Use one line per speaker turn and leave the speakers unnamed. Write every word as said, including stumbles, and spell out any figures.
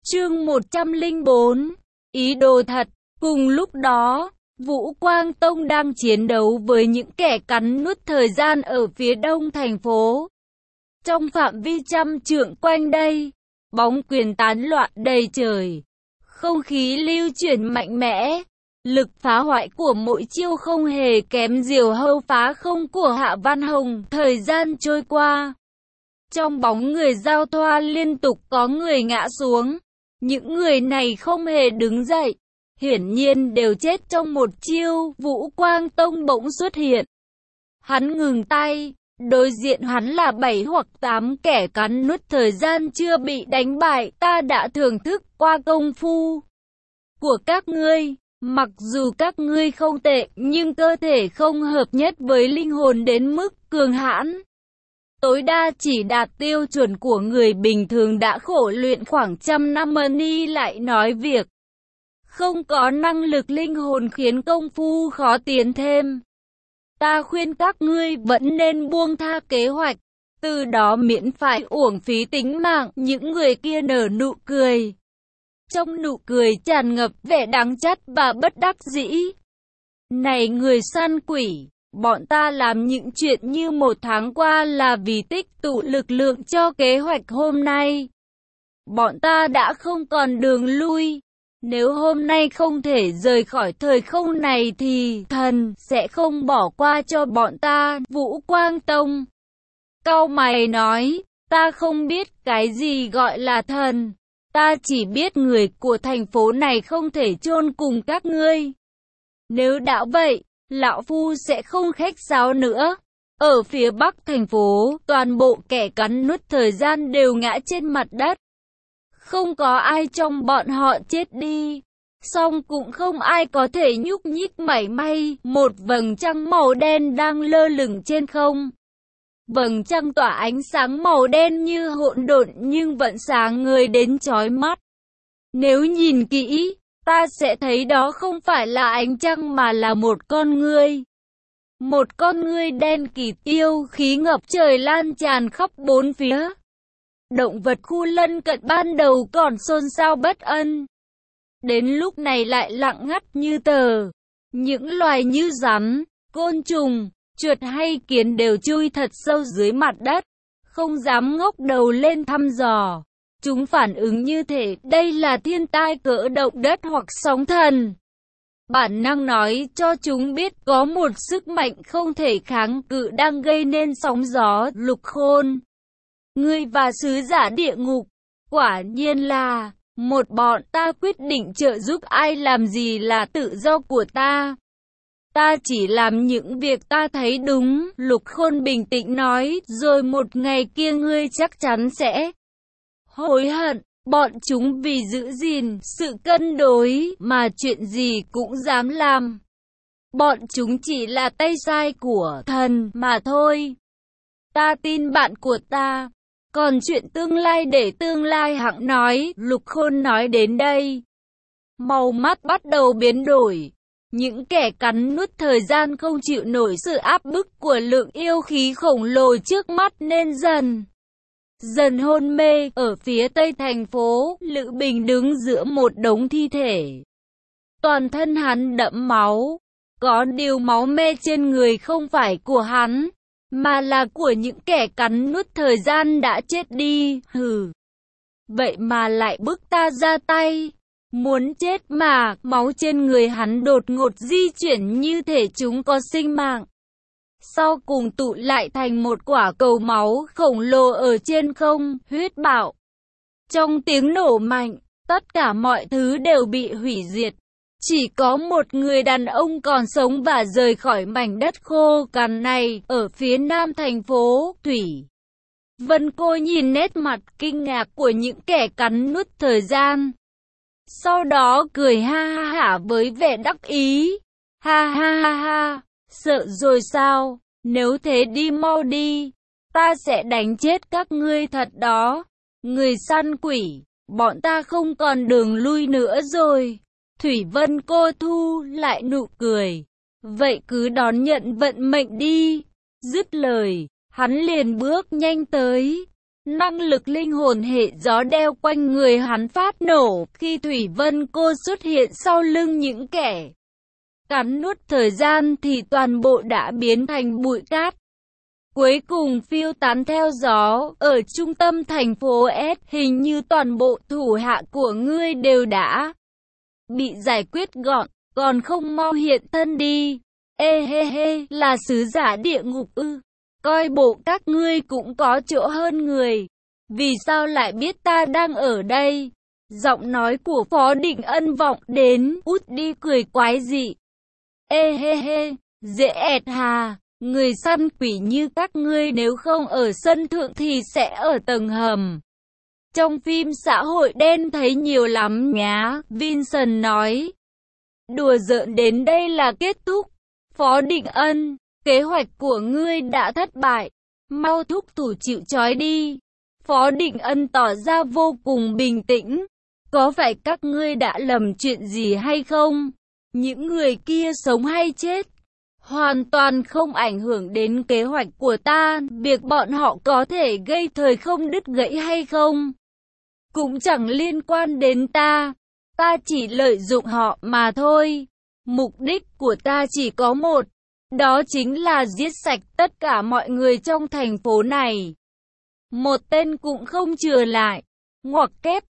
Chương một trăm lẻ bốn. Ý đồ thật. Cùng lúc đó, Vũ Quang Tông đang chiến đấu với những kẻ cắn nuốt thời gian ở phía đông thành phố. Trong phạm vi trăm trượng quanh đây, bóng quyền tán loạn đầy trời. Không khí lưu chuyển mạnh mẽ. Lực phá hoại của mỗi chiêu không hề kém diều hâu phá không của Hạ Văn Hồng. Thời gian trôi qua, trong bóng người giao thoa liên tục có người ngã xuống. Những người này không hề đứng dậy, hiển nhiên đều chết trong một chiêu. Vũ Quang Tông bỗng xuất hiện. Hắn ngừng tay, đối diện hắn là bảy hoặc tám kẻ cắn nuốt thời gian chưa bị đánh bại. Ta đã thưởng thức qua công phu của các ngươi. Mặc dù các ngươi không tệ, nhưng cơ thể không hợp nhất với linh hồn đến mức cường hãn. Tối đa chỉ đạt tiêu chuẩn của người bình thường đã khổ luyện khoảng trăm năm ni lại nói việc không có năng lực linh hồn khiến công phu khó tiến thêm. Ta khuyên các ngươi vẫn nên buông tha kế hoạch, từ đó miễn phải uổng phí tính mạng. Những người kia nở nụ cười. Trong nụ cười tràn ngập vẻ đắng chát và bất đắc dĩ. Này người săn quỷ, bọn ta làm những chuyện như một tháng qua là vì tích tụ lực lượng cho kế hoạch hôm nay. Bọn ta đã không còn đường lui. Nếu hôm nay không thể rời khỏi thời không này thì thần sẽ không bỏ qua cho bọn ta. Vũ Quang Tông cau mày nói, ta không biết cái gì gọi là thần. Ta chỉ biết người của thành phố này không thể chôn cùng các ngươi. Nếu đã vậy, lão phu sẽ không khách sáo nữa. Ở phía bắc thành phố, toàn bộ kẻ cắn nuốt thời gian đều ngã trên mặt đất. Không có ai trong bọn họ chết đi. Song cũng không ai có thể nhúc nhích mảy may. Một vầng trăng màu đen đang lơ lửng trên không. Vầng trăng tỏa ánh sáng màu đen như hỗn độn nhưng vẫn sáng ngời đến chói mắt. Nếu nhìn kỹ, ta sẽ thấy đó không phải là ánh trăng mà là một con ngươi. Một con ngươi đen kịt, yêu khí ngập trời lan tràn khắp bốn phía. Động vật khu lân cận ban đầu còn xôn xao bất an, đến lúc này lại lặng ngắt như tờ. Những loài như rắn, côn trùng, chuột hay kiến đều chui thật sâu dưới mặt đất, không dám ngóc đầu lên thăm dò. Chúng phản ứng như thể đây là thiên tai cỡ động đất hoặc sóng thần. Bản năng nói cho chúng biết có một sức mạnh không thể kháng cự đang gây nên sóng gió. Lục Khôn, ngươi và sứ giả địa ngục, quả nhiên là một bọn. Ta quyết định trợ giúp ai làm gì là tự do của ta. Ta chỉ làm những việc ta thấy đúng. Lục Khôn bình tĩnh nói, rồi một ngày kia ngươi chắc chắn sẽ hối hận. Bọn chúng vì giữ gìn sự cân đối mà chuyện gì cũng dám làm. Bọn chúng chỉ là tay sai của thần mà thôi. Ta tin bạn của ta. Còn chuyện tương lai để tương lai hẵng nói. Lục Khôn nói đến đây, màu mắt bắt đầu biến đổi. Những kẻ cắn nuốt thời gian không chịu nổi sự áp bức của lượng yêu khí khổng lồ trước mắt nên dần dần hôn mê. Ở phía tây thành phố, Lữ Bình đứng giữa một đống thi thể. Toàn thân hắn đẫm máu. Có điều máu me trên người không phải của hắn, mà là của những kẻ cắn nuốt thời gian đã chết đi. Hừ, vậy mà lại bức ta ra tay. Muốn chết mà. Máu trên người hắn đột ngột di chuyển như thể chúng có sinh mạng, sau cùng tụ lại thành một quả cầu máu khổng lồ ở trên không. Huyết bạo. Trong tiếng nổ mạnh, tất cả mọi thứ đều bị hủy diệt. Chỉ có một người đàn ông còn sống và rời khỏi mảnh đất khô cằn này. Ở phía nam thành phố, Thủy Vân Cô nhìn nét mặt kinh ngạc của những kẻ cắn nuốt thời gian, sau đó cười ha ha hả với vẻ đắc ý. Ha ha ha ha, sợ rồi sao? Nếu thế đi mau đi, ta sẽ đánh chết các ngươi thật đó. Người săn quỷ, bọn ta không còn đường lui nữa rồi. Thủy Vân Cô thu lại nụ cười. Vậy cứ đón nhận vận mệnh đi. Dứt lời, hắn liền bước nhanh tới. Năng lực linh hồn hệ gió đeo quanh người hắn phát nổ khi Thủy Vân Cô xuất hiện sau lưng những kẻ cắn nuốt thời gian thì toàn bộ đã biến thành bụi cát. Cuối cùng phiêu tán theo gió, ở trung tâm thành phố S, hình như toàn bộ thủ hạ của ngươi đều đã bị giải quyết gọn, còn không mau hiện thân đi. Ê hê hê, là sứ giả địa ngục ư? Coi bộ các ngươi cũng có chỗ hơn người. Vì sao lại biết ta đang ở đây? Giọng nói của Phó Định Ân vọng đến, út đi cười quái dị. Ê hê hê, dễ ẹt hà, người săn quỷ như các ngươi nếu không ở sân thượng thì sẽ ở tầng hầm. Trong phim xã hội đen thấy nhiều lắm nhá, Vincent nói. Đùa giỡn đến đây là kết thúc. Phó Định Ân, kế hoạch của ngươi đã thất bại. Mau thúc thủ chịu trói đi. Phó Định Ân tỏ ra vô cùng bình tĩnh. Có phải các ngươi đã lầm chuyện gì hay không? Những người kia sống hay chết hoàn toàn không ảnh hưởng đến kế hoạch của ta. Việc bọn họ có thể gây thời không đứt gãy hay không cũng chẳng liên quan đến ta. Ta chỉ lợi dụng họ mà thôi. Mục đích của ta chỉ có một, đó chính là giết sạch tất cả mọi người trong thành phố này. Một tên cũng không chừa lại. Ngoặc kép,